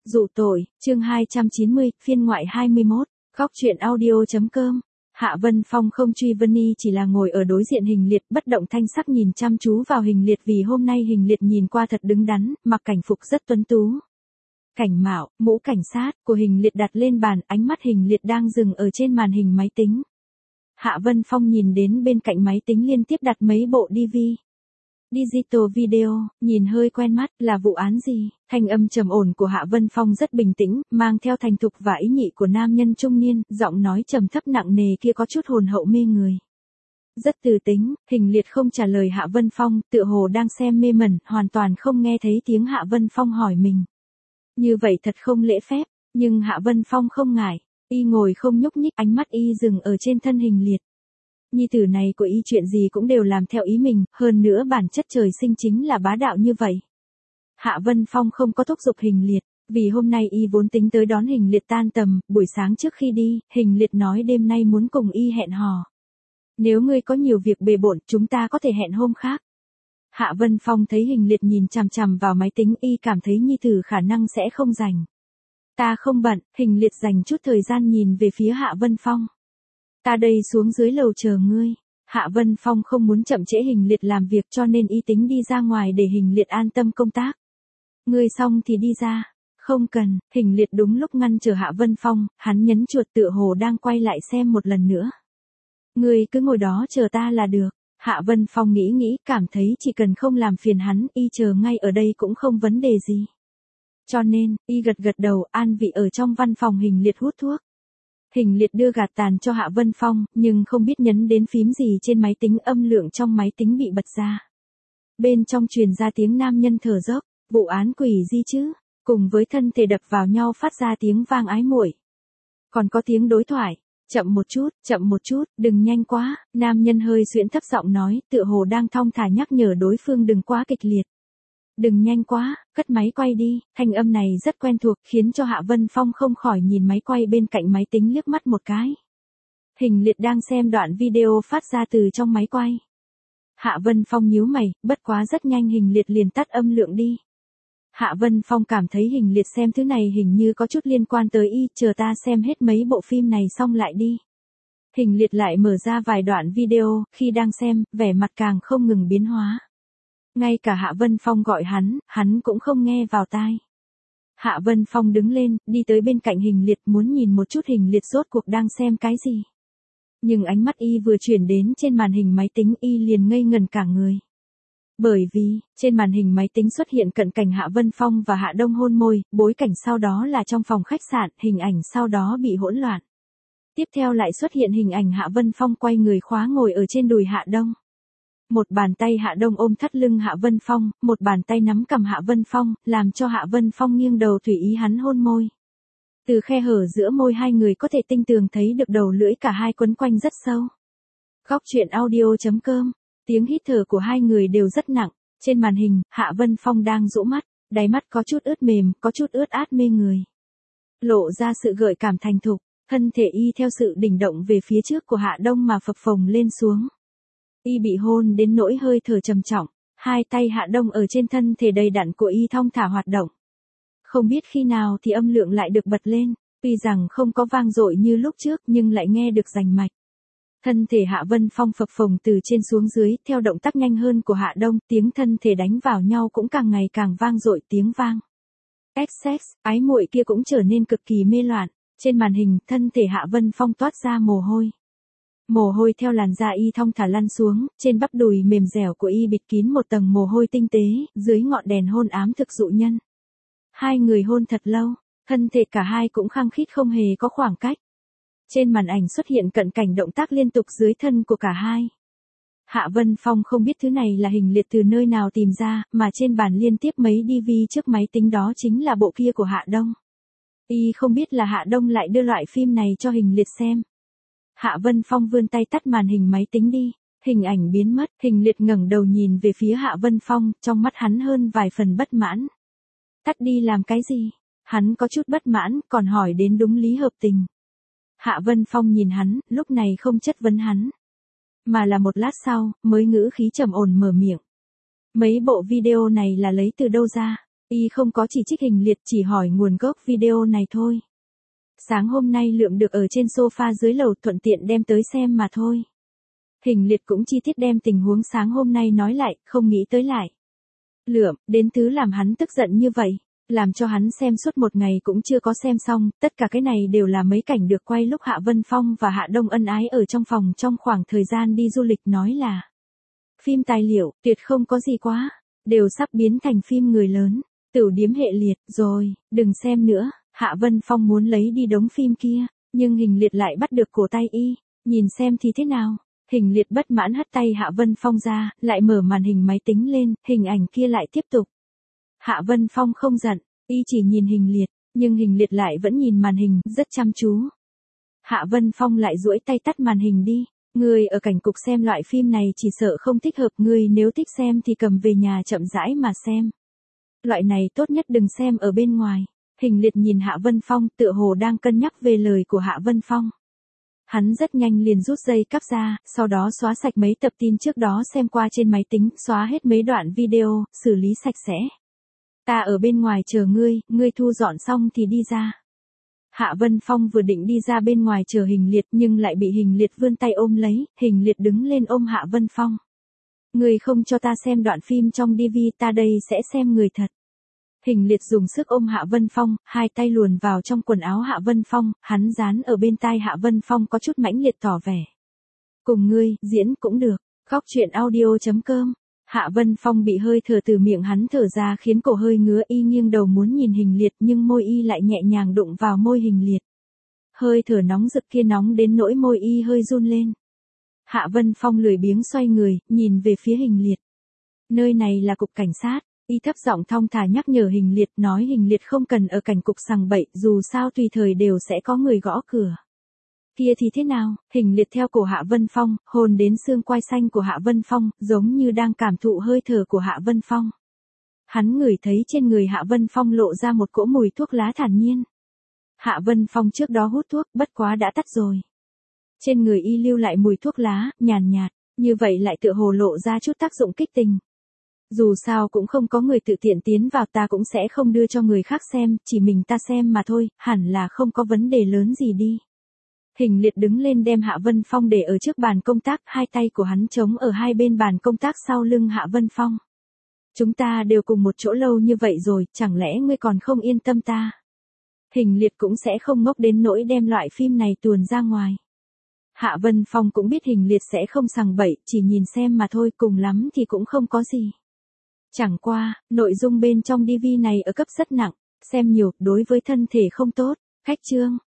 Dụ tội, chương 290, phiên ngoại 21, góc truyện audio.com. Hạ Vân Phong không truy Vân Y, chỉ là ngồi ở đối diện Hình Liệt, bất động thanh sắc nhìn chăm chú vào Hình Liệt, vì hôm nay Hình Liệt nhìn qua thật đứng đắn, mặc cảnh phục rất tuấn tú. Cảnh mạo, mũ cảnh sát của Hình Liệt đặt lên bàn, ánh mắt Hình Liệt đang dừng ở trên màn hình máy tính. Hạ Vân Phong nhìn đến bên cạnh máy tính liên tiếp đặt mấy bộ Digital video, nhìn hơi quen mắt, là vụ án gì? Thanh âm trầm ổn của Hạ Vân Phong rất bình tĩnh, mang theo thành thục và ý nhị của nam nhân trung niên, giọng nói trầm thấp nặng nề kia có chút hồn hậu mê người. Rất từ tính, Hình Liệt không trả lời Hạ Vân Phong, tựa hồ đang xem mê mẩn, hoàn toàn không nghe thấy tiếng Hạ Vân Phong hỏi mình. Như vậy thật không lễ phép, nhưng Hạ Vân Phong không ngại, y ngồi không nhúc nhích, ánh mắt y dừng ở trên thân Hình Liệt. Nhi tử này của y chuyện gì cũng đều làm theo ý mình, hơn nữa bản chất trời sinh chính là bá đạo như vậy. Hạ Vân Phong không có thúc giục Hình Liệt, vì hôm nay y vốn tính tới đón Hình Liệt tan tầm, buổi sáng trước khi đi, Hình Liệt nói đêm nay muốn cùng y hẹn hò. Nếu ngươi có nhiều việc bề bộn, chúng ta có thể hẹn hôm khác. Hạ Vân Phong thấy Hình Liệt nhìn chằm chằm vào máy tính, y cảm thấy nhi tử khả năng sẽ không rảnh. Ta không bận, Hình Liệt dành chút thời gian nhìn về phía Hạ Vân Phong. Ta đây xuống dưới lầu chờ ngươi. Hạ Vân Phong không muốn chậm trễ Hình Liệt làm việc, cho nên y tính đi ra ngoài để Hình Liệt an tâm công tác. Ngươi xong thì đi ra. Không cần, Hình Liệt đúng lúc ngăn chờ Hạ Vân Phong, hắn nhấn chuột tựa hồ đang quay lại xem một lần nữa. Ngươi cứ ngồi đó chờ ta là được. Hạ Vân Phong nghĩ, cảm thấy chỉ cần không làm phiền hắn, y chờ ngay ở đây cũng không vấn đề gì. Cho nên, y gật đầu, an vị ở trong văn phòng Hình Liệt hút thuốc. Hình Liệt đưa gạt tàn cho Hạ Vân Phong, nhưng không biết nhấn đến phím gì trên máy tính, âm lượng trong máy tính bị bật ra. Bên trong truyền ra tiếng nam nhân thở dốc, vụ án quỷ gì chứ, cùng với thân thể đập vào nhau phát ra tiếng vang ái muội. Còn có tiếng đối thoại, chậm một chút, đừng nhanh quá, nam nhân hơi xuyễn thấp giọng nói, tựa hồ đang thong thả nhắc nhở đối phương đừng quá kịch liệt. Đừng nhanh quá, cất máy quay đi, thanh âm này rất quen thuộc, khiến cho Hạ Vân Phong không khỏi nhìn máy quay bên cạnh máy tính liếc mắt một cái. Hình Liệt đang xem đoạn video phát ra từ trong máy quay. Hạ Vân Phong nhíu mày, bất quá rất nhanh Hình Liệt liền tắt âm lượng đi. Hạ Vân Phong cảm thấy Hình Liệt xem thứ này hình như có chút liên quan tới y, chờ ta xem hết mấy bộ phim này xong lại đi. Hình Liệt lại mở ra vài đoạn video, khi đang xem, vẻ mặt càng không ngừng biến hóa. Ngay cả Hạ Vân Phong gọi hắn cũng không nghe vào tai. Hạ Vân Phong đứng lên, đi tới bên cạnh Hình Liệt, muốn nhìn một chút Hình Liệt rốt cuộc đang xem cái gì. Nhưng ánh mắt y vừa chuyển đến trên màn hình máy tính, y liền ngây ngẩn cả người. Bởi vì, trên màn hình máy tính xuất hiện cận cảnh Hạ Vân Phong và Hạ Đông hôn môi, bối cảnh sau đó là trong phòng khách sạn, hình ảnh sau đó bị hỗn loạn. Tiếp theo lại xuất hiện hình ảnh Hạ Vân Phong quay người khóa ngồi ở trên đùi Hạ Đông. Một bàn tay Hạ Đông ôm thắt lưng Hạ Vân Phong, một bàn tay nắm cằm Hạ Vân Phong, làm cho Hạ Vân Phong nghiêng đầu tùy ý hắn hôn môi. Từ khe hở giữa môi hai người có thể tinh tường thấy được đầu lưỡi cả hai quấn quanh rất sâu. Góc truyện audio.com, tiếng hít thở của hai người đều rất nặng. Trên màn hình, Hạ Vân Phong đang rũ mắt, đáy mắt có chút ướt mềm, có chút ướt át mê người. Lộ ra sự gợi cảm thành thục, thân thể y theo sự đỉnh động về phía trước của Hạ Đông mà phập phồng lên xuống. Y bị hôn đến nỗi hơi thở trầm trọng, hai tay Hạ Đông ở trên thân thể đầy đặn của y thong thả hoạt động. Không biết khi nào thì âm lượng lại được bật lên, tuy rằng không có vang dội như lúc trước nhưng lại nghe được rành mạch. Thân thể Hạ Vân Phong phập phồng từ trên xuống dưới, theo động tác nhanh hơn của Hạ Đông, tiếng thân thể đánh vào nhau cũng càng ngày càng vang dội, tiếng vang. Sex, ái muội kia cũng trở nên cực kỳ mê loạn. Trên màn hình, thân thể Hạ Vân Phong toát ra mồ hôi. Mồ hôi theo làn da y thong thả lăn xuống, trên bắp đùi mềm dẻo của y bịt kín một tầng mồ hôi tinh tế, dưới ngọn đèn hôn ám thực dụ nhân. Hai người hôn thật lâu, thân thể cả hai cũng khăng khít không hề có khoảng cách. Trên màn ảnh xuất hiện cận cảnh động tác liên tục dưới thân của cả hai. Hạ Vân Phong không biết thứ này là Hình Liệt từ nơi nào tìm ra, mà trên bàn liên tiếp mấy DV trước máy tính đó chính là bộ kia của Hạ Đông. Y không biết là Hạ Đông lại đưa loại phim này cho Hình Liệt xem. Hạ Vân Phong vươn tay tắt màn hình máy tính đi, hình ảnh biến mất, Hình Liệt ngẩng đầu nhìn về phía Hạ Vân Phong, trong mắt hắn hơn vài phần bất mãn. Tắt đi làm cái gì? Hắn có chút bất mãn, còn hỏi đến đúng lý hợp tình. Hạ Vân Phong nhìn hắn, lúc này không chất vấn hắn, mà là một lát sau, mới ngữ khí trầm ổn mở miệng. Mấy bộ video này là lấy từ đâu ra? Y không có chỉ trích Hình Liệt, chỉ hỏi nguồn gốc video này thôi. Sáng hôm nay lượm được ở trên sofa dưới lầu, thuận tiện đem tới xem mà thôi. Hình Liệt cũng chi tiết đem tình huống sáng hôm nay nói lại, không nghĩ tới lại. Lượm, đến thứ làm hắn tức giận như vậy. Làm cho hắn xem suốt một ngày cũng chưa có xem xong, tất cả cái này đều là mấy cảnh được quay lúc Hạ Vân Phong và Hạ Đông ân ái ở trong phòng trong khoảng thời gian đi du lịch, nói là phim tài liệu, tuyệt không có gì quá, đều sắp biến thành phim người lớn, Tửu Điếm hệ liệt, rồi, đừng xem nữa. Hạ Vân Phong muốn lấy đi đống phim kia, nhưng Hình Liệt lại bắt được cổ tay y, nhìn xem thì thế nào. Hình Liệt bất mãn hất tay Hạ Vân Phong ra, lại mở màn hình máy tính lên, hình ảnh kia lại tiếp tục. Hạ Vân Phong không giận, y chỉ nhìn Hình Liệt, nhưng Hình Liệt lại vẫn nhìn màn hình, rất chăm chú. Hạ Vân Phong lại duỗi tay tắt màn hình đi. Ngươi ở cảnh cục xem loại phim này chỉ sợ không thích hợp, ngươi nếu thích xem thì cầm về nhà chậm rãi mà xem. Loại này tốt nhất đừng xem ở bên ngoài. Hình Liệt nhìn Hạ Vân Phong, tựa hồ đang cân nhắc về lời của Hạ Vân Phong. Hắn rất nhanh liền rút dây cáp ra, sau đó xóa sạch mấy tập tin trước đó xem qua trên máy tính, xóa hết mấy đoạn video, xử lý sạch sẽ. Ta ở bên ngoài chờ ngươi, ngươi thu dọn xong thì đi ra. Hạ Vân Phong vừa định đi ra bên ngoài chờ Hình Liệt nhưng lại bị Hình Liệt vươn tay ôm lấy, Hình Liệt đứng lên ôm Hạ Vân Phong. Ngươi không cho ta xem đoạn phim trong DV, ta đây sẽ xem người thật. Hình Liệt dùng sức ôm Hạ Vân Phong, hai tay luồn vào trong quần áo Hạ Vân Phong, hắn dán ở bên tai Hạ Vân Phong có chút mãnh liệt tỏ vẻ. Cùng ngươi, diễn cũng được, khóc chuyện audio.com. Hạ Vân Phong bị hơi thở từ miệng hắn thở ra khiến cổ hơi ngứa, y nghiêng đầu muốn nhìn Hình Liệt nhưng môi y lại nhẹ nhàng đụng vào môi Hình Liệt. Hơi thở nóng rực kia nóng đến nỗi môi y hơi run lên. Hạ Vân Phong lười biếng xoay người, nhìn về phía Hình Liệt. Nơi này là cục cảnh sát. Y thấp giọng thong thả nhắc nhở Hình Liệt, nói Hình Liệt không cần ở cảnh cục sằng bậy, dù sao tùy thời đều sẽ có người gõ cửa. Kia thì thế nào? Hình Liệt theo cổ Hạ Vân Phong, hồn đến xương quai xanh của Hạ Vân Phong, giống như đang cảm thụ hơi thở của Hạ Vân Phong. Hắn ngửi thấy trên người Hạ Vân Phong lộ ra một cỗ mùi thuốc lá thản nhiên. Hạ Vân Phong trước đó hút thuốc, bất quá đã tắt rồi. Trên người y lưu lại mùi thuốc lá, nhàn nhạt, như vậy lại tựa hồ lộ ra chút tác dụng kích tình. Dù sao cũng không có người tự tiện tiến vào, ta cũng sẽ không đưa cho người khác xem, chỉ mình ta xem mà thôi, hẳn là không có vấn đề lớn gì đi. Hình Liệt đứng lên đem Hạ Vân Phong để ở trước bàn công tác, hai tay của hắn chống ở hai bên bàn công tác sau lưng Hạ Vân Phong. Chúng ta đều cùng một chỗ lâu như vậy rồi, chẳng lẽ ngươi còn không yên tâm ta? Hình Liệt cũng sẽ không ngốc đến nỗi đem loại phim này tuồn ra ngoài. Hạ Vân Phong cũng biết Hình Liệt sẽ không sằng bậy, chỉ nhìn xem mà thôi, cùng lắm thì cũng không có gì. Chẳng qua, nội dung bên trong DV này ở cấp rất nặng, xem nhiều, đối với thân thể không tốt. Khách chương.